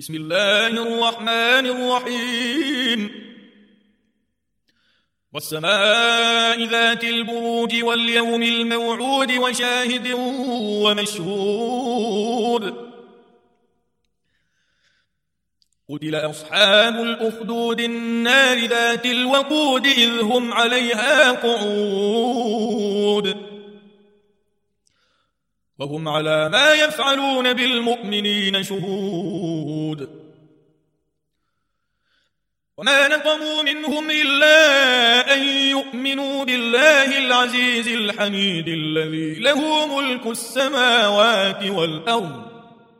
بسم الله الرحمن الرحيم والسماء ذات البروج واليوم الموعود وشاهد ومشهود قتل أصحاب الأخدود النار ذات الوقود إذ هم عليها قعود وهم على ما يفعلون بالمؤمنين شهود وما نقموا منهم إلا أن يؤمنوا بالله العزيز الحميد الذي له ملك السماوات والأرض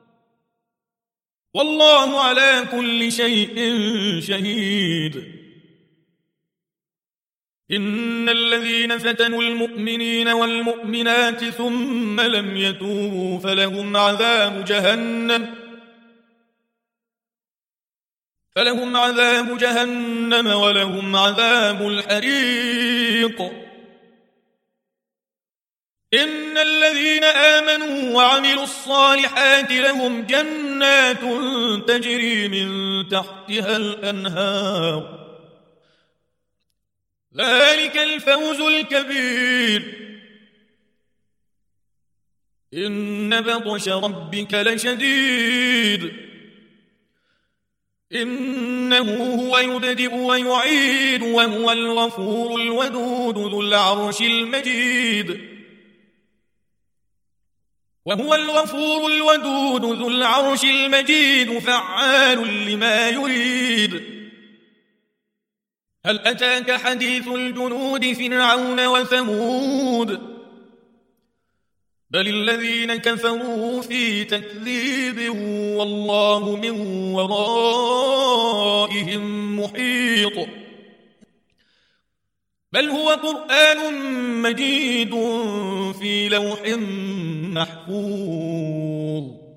والله على كل شيء شهيد إن الذين فتنوا المؤمنين والمؤمنات ثم لم يتوبوا فلهم عذاب جهنم ولهم عذاب الحريق إن الذين آمنوا وعملوا الصالحات لهم جنات تجري من تحتها الأنهار ذلك الفوز الكبير إن بطش ربك لشديد إنه هو يبدئ ويعيد وهو الغفور الودود ذو العرش المجيد فعال لما يريد هل أتاك حديث الجنود فرعون وثمود بل الذين كفروا في تكذيب والله من ورائهم محيط بل هو قرآن مجيد في لوح محفوظ